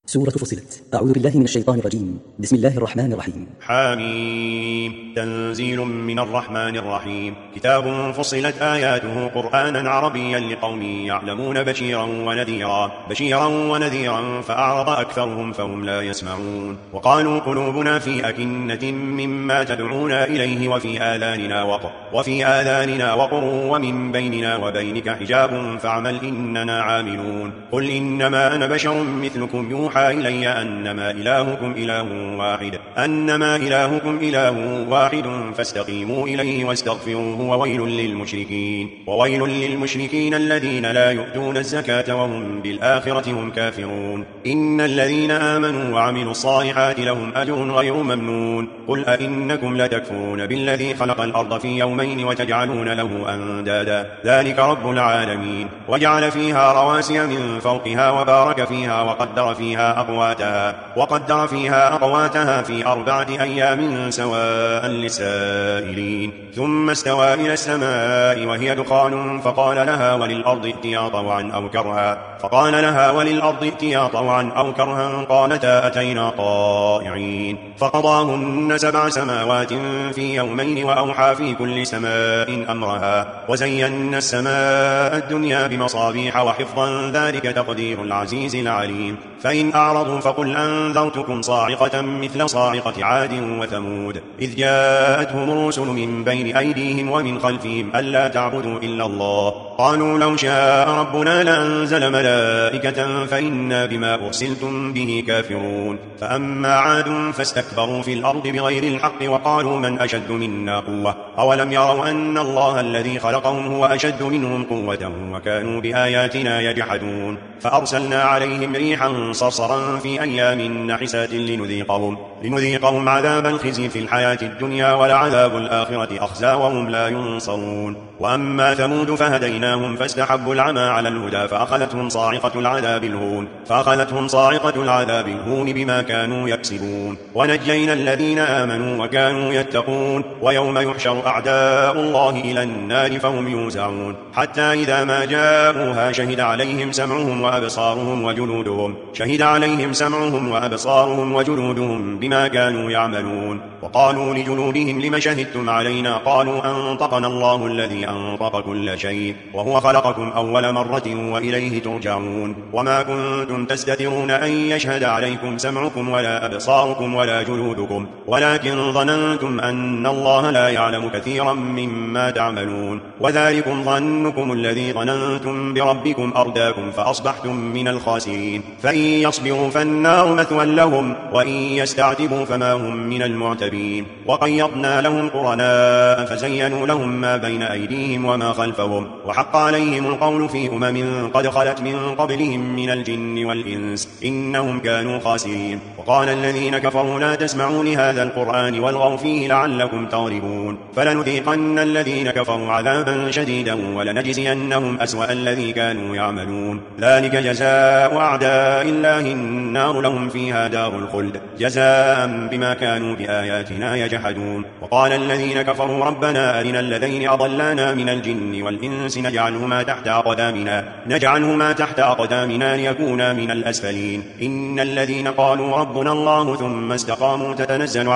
سورة فصلت. أعوذ بالله من الشيطان الرجيم. بسم الله الرحمن الرحيم. حميم. تنزيل من الرحمن الرحيم. كتاب فصلت آياته قرآنا عربيا لقوم يعلمون بشيرا ونذيرا فأعرض أكثرهم فهم لا يسمعون. وقالوا قلوبنا في أكنة مما تدعونا إليه وفي آذاننا وقر ومن بيننا وبينك حجاب فاعمل إننا عاملون. قل إنما أنا بشر مثلكم يوحى إلي أنما إلهكم إله واحد فاستقيموا إليه واستغفروه وويل للمشركين الذين لا يؤتون الزكاة وهم بالآخرة هم كافرون. إن الذين آمنوا وعملوا الصالحات لهم أجر غير ممنون. قل أئنكم لتكفرون بالذي خلق الأرض في يومين وتجعلون له أندادا ذلك رب العالمين. وجعل فيها رواسي من فوقها وبارك فيها وقدر فيها أقواتها في 4 أيام سواء للسائلين. ثم استوى إلى السماء وهي دخان فقال لها وللأرض ائتيا طوعا أو كرها قالتا أتينا طائعين. فقضاهن 7 سماوات في يومين وأوحى في كل سماء أمرها وزينا السماء الدنيا بمصابيح وحفظا ذلك تقدير العزيز العليم. فإن أعرضوا فقل أنذرتكم صاعقة مثل صاعقة عاد وثمود إذ جاءتهم الرسل من بين أيديهم ومن خلفهم ألا تعبدوا إلا الله قالوا لو شاء ربنا لأنزل ملائكة فإنا بما أرسلتم به كافرون. فأما عاد فاستكبروا في الأرض بغير الحق وقالوا من أشد منا قوة أولم يروا أن الله الذي خلقهم هو أشد منهم قوة وكانوا بآياتنا يجحدون. فأرسلنا عليهم ريحا صرصرا في أيام نحسات لنذيقهم عذاب الخزي في الحياة الدنيا ولعذاب الآخرة أخزى وهم لا ينصرون. وأما ثمود فهديناهم فاستحبوا العمى على الهدى فأخذتهم صاعقة العذاب الهون بما كانوا يكسبون. ونجينا الذين آمنوا وكانوا يتقون. ويوم يحشر أعداء الله إلى النار فهم يوزعون حتى إذا ما جاءوها شهد عليهم سمعهم وأبصارهم بما كانوا يعملون. وقالوا لجلودهم لم شهدتم علينا قالوا أنطقنا الله الذي أنطق كل شيء وهو خلقكم أول مرة وإليه ترجعون. وما كنتم تستترون أن يشهد عليكم سمعكم ولا أبصاركم ولا جلودكم ولكن ظننتم أن الله لا يعلم كثيرا مما تعملون. وذلكم ظنكم الذي ظننتم بربكم أرداكم فأصبحتم من الخاسرين. فإن يصبروا فالنار مثوى لهم وإن يستعتبوا فما هم من المعتبين. وقيضنا لهم قرناء فزينوا لهم ما بين أيديهم وما خلفهم وحق عليهم القول في قد خلت من قبلهم من الجن والإنس إنهم كانوا خاسرين. وقال الذين كفروا لا تسمعوا لهذا القرآن والغوا فيه لعلكم تغلبون. فلنذيقن الذين كفروا عذابا شديدا ولنجزينهم أسوأ الذي كانوا يعملون. ذلك جزاء أعداء الله النار لهم فيها دار الخلد جزاء بما كانوا بآياتنا يجحدون. وقال الذين كفروا ربنا أرنا الذين أضلانا من الجن والإنس نجعلهما تحت أقدامنا ليكونا من الأسفلين. إن الذين قالوا ربنا الله ثم استقاموا تتنزل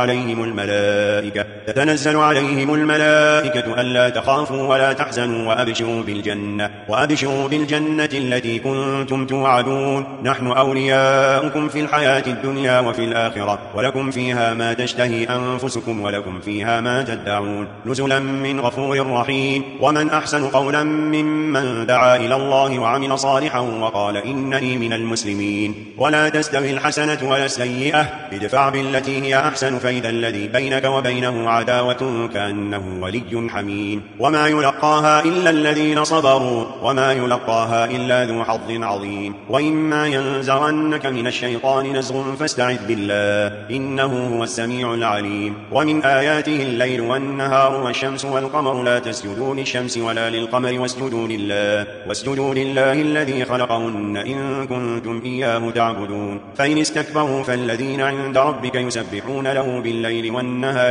عليهم الملائكة ألا تخافوا ولا تحزنوا وأبشروا بالجنة التي كنتم توعدون نحن أولياؤكم في الحياة الدنيا وفي الآخرة ولكم فيها ما تشتهي أنفسكم ولكم فيها ما تدعون نزلا من غفور رحيم. ومن أحسن قولا ممن دعا إلى الله وعمل صالحا وقال إنني من المسلمين. ولا تستوي الحسنة ولا السيئة ادفع بالتي هي أحسن فإذا الذي بينك وبينه عداوة كأنه ولي حميم. وما يلقاها إلا الذين صبروا وما يلقاها إلا ذو حظ عظيم. وإما ينزغنك من الشيطان نزغ فاستعذ بالله إنه هو السميع العليم. ومن آياته الليل والنهار والشمس والقمر لا تسجدوا للشمس ولا للقمر واسجدوا لله الذي خلقهن إن كنتم إياه تعبدون. فإن استكبروا فالذين عند ربك يسبحون له بالليل والنهار وهم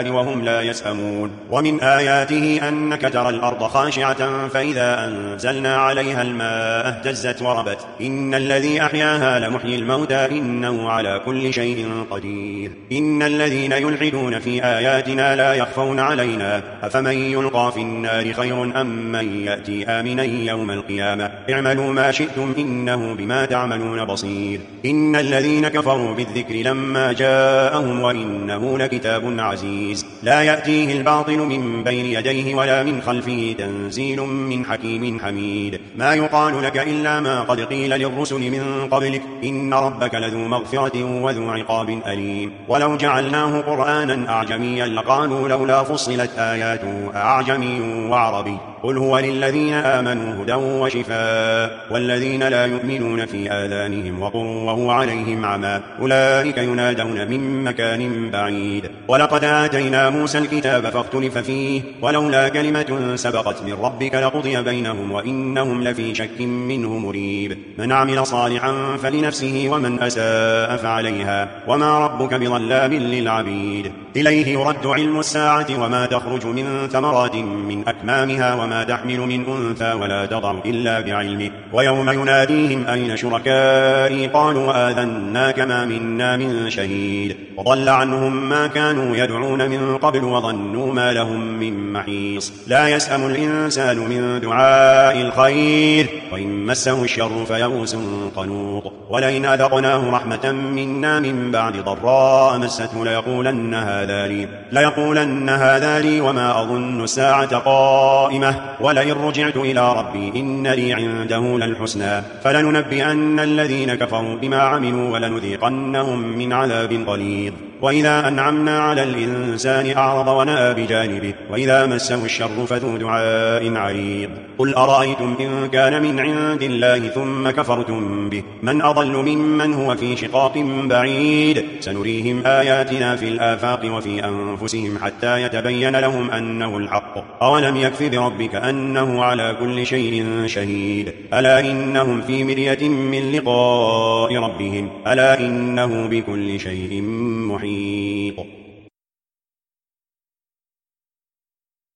لا يسأمون ومن آياته أنك ترى الأرض خاشعة فإذا أنزلنا عليها الماء اهتزت وربت إن الذي أحياها لمحيي الموتى إنه على كل شيء قدير إن الذين يلحدون في آياتنا لا يخفون علينا أفمن يلقى في النار خير أم من يأتي آمنا يوم القيامة اعملوا ما شئتم إنه بما تعملون بصير إن الذين كفروا بالذكر لما جاءهم وإنه لكتاب عزيز لا يأتيه الباطل من بين يديه ولا من خلفه تنزيل من حكيم حميد ما يقال لك إلا ما قد قيل للرسل من قبلك إن ربك لذو مغفرة وذو عقاب أليم ولو جعلناه قرآنا أعجميا لقالوا لولا فصلت آياته أعجمي وعربي قل هو للذين آمنوا هدى وشفاء والذين لا يؤمنون في آذانهم وقر وهو عليهم عمى أولئك ينادون من مكان بعيد ولقد آتينا موسى الكتاب فاختلف فيه ولولا كلمة سبقت من ربك لقضي بينهم وإنهم لفي شك منه مريب من عمل صالحا فلنفسه ومن أساء فعليها وما ربك بظلام للعبيد إليه يرد علم الساعة وما تخرج من ثمرات من أكمامها وما تحمل من أنثى ولا تضع إلا بعلمه ويوم يناديهم أين شركائي قالوا آذناك ما منا من شهيد وضل عنهم ما كانوا يدعون من قبل وظنوا ما لهم من محيص لا يسأم الإنسان من دعاء الخير وإن مسه الشر فيئوس قنوط ولئن أذقناه رحمة منا من بعد ضراء مسته ليقولن هذا لي وما أظن الساعة قائمة ولئن رجعت إلى ربي إن لي عنده للحسنى فلننبئن الذين كفروا بما عملوا ولنذيقنهم من عذاب غليظ وإذا أنعمنا على الإنسان أعرض ونأى بجانبه وإذا مسه الشر فذو دعاء عريض قل أرأيتم إن كان من عند الله ثم كفرتم به من أضل ممن هو في شقاق بعيد سنريهم آياتنا في الآفاق وفي أنفسهم حتى يتبين لهم أنه الحق أولم يكف بربك أنه على كل شيء شهيد ألا إنهم في مرية من لقاء ربهم ألا إنه بكل شيء محيط